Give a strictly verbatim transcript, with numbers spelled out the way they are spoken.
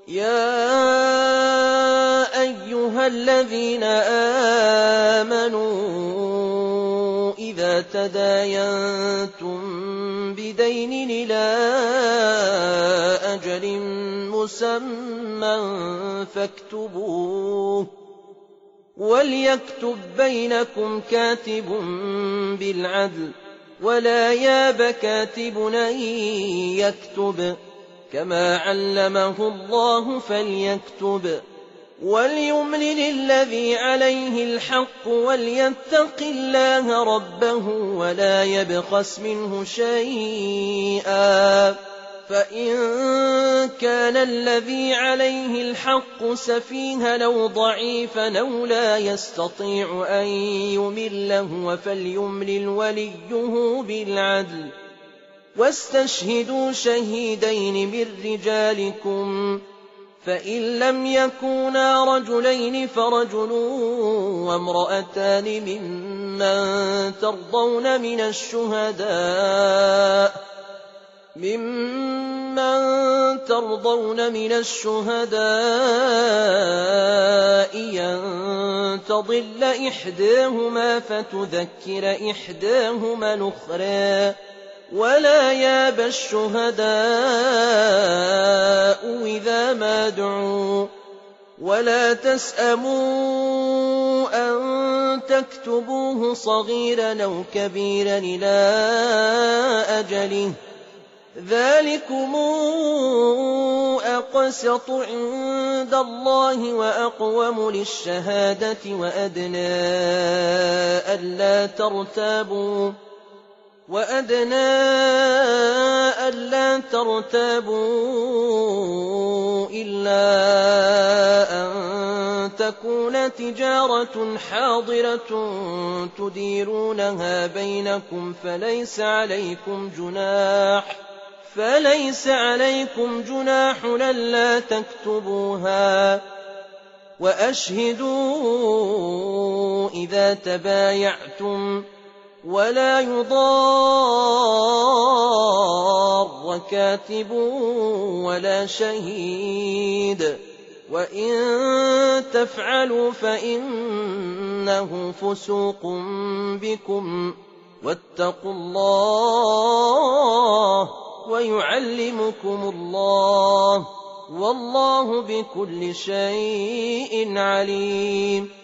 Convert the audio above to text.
يَا أَيُّهَا الَّذِينَ آمَنُوا إِذَا تَدَايَنتُم بِدَيْنٍ إِلَىٰ أَجَلٍ مُّسَمًّى فَاكْتُبُوهُ ۚ وَلْيَكْتُب بَّيْنَكُمْ كَاتِبٌ بِالْعَدْلِ ۚ وَلَا يَأْبَ كَاتِبٌ أَن يَكْتُبَ كَمَا عَلَّمَهُ اللَّهُ فَلْيَكْتُبْ ۖ وَلْيُمْلِلِ الَّذِي عَلَيْهِ الْحَقُّ وَلْيَتَّقِ اللَّهَ رَبَّهُ وَلَا يَبْخَسْ مِنْهُ شَيْئًا ۚ فَإِن كَانَ الَّذِي عَلَيْهِ الْحَقُّ سَفِيهًا أَوْ ضَعِيفًا أَوْ لَا يَسْتَطِيعُ أَن يُمِلَّ هُوَ فَلْيُمْلِلْ وَلِيُّهُ بِالْعَدْلِ ۚ وَاسْتَشْهِدُوا شَهِيدَيْنِ مِن رِّجَالِكُمْ ۖ فَإِن لَّمْ يَكُونَا رَجُلَيْنِ فَرَجُلٌ وَامْرَأَتَانِ مِمَّن تَرْضَوْنَ مِنَ الشُّهَدَاءِ مِمَّن تَرْضَوْنَ مِنَ الشُّهَدَاءِ أَن تَضِلَّ إِحْدَاهُمَا فَتُذَكِّرَ إِحْدَاهُمَا الْأُخْرَىٰ ۚ وَلَا يَأْبَ الشُّهَدَاءُ إِذَا مَا دُعُوا ۚ وَلَا تَسْأَمُوا أَن تَكْتُبُوهُ صَغِيرًا أَوْ كَبِيرًا إِلَىٰ أَجَلِهِ ۚ ذَٰلِكُمْ أَقْسَطُ عِندَ اللَّهِ وَأَقْوَمُ لِلشَّهَادَةِ وَأَدْنَىٰ أَلَّا تَرْتَابُوا إِلَّا أَن تَكُونَ تِجَارَةٌ حَاضِرَةٌ تُدِيرُونَهَا بَيْنَكُمْ فَلَيْسَ عَلَيْكُمْ جُنَاحٌ فَلَيْسَ عَلَيْكُمْ جُنَاحٌ أَلَّا تَكْتُبُوهَا ۗ وَأَشْهِدُوا إِذَا تَبَايَعْتُمْ ۚ وَلَا يُضَارَّ كَاتِبٌ وَلَا شَهِيدٌ ۚ وَإِن تَفْعَلُوا فَإِنَّهُ فُسُوقٌ بِكُمْ ۗ وَاتَّقُوا اللَّهَ وَيُعَلِّمُكُمُ اللَّهُ ۗ وَاللَّهُ بِكُلِّ شَيْءٍ عَلِيمٌ.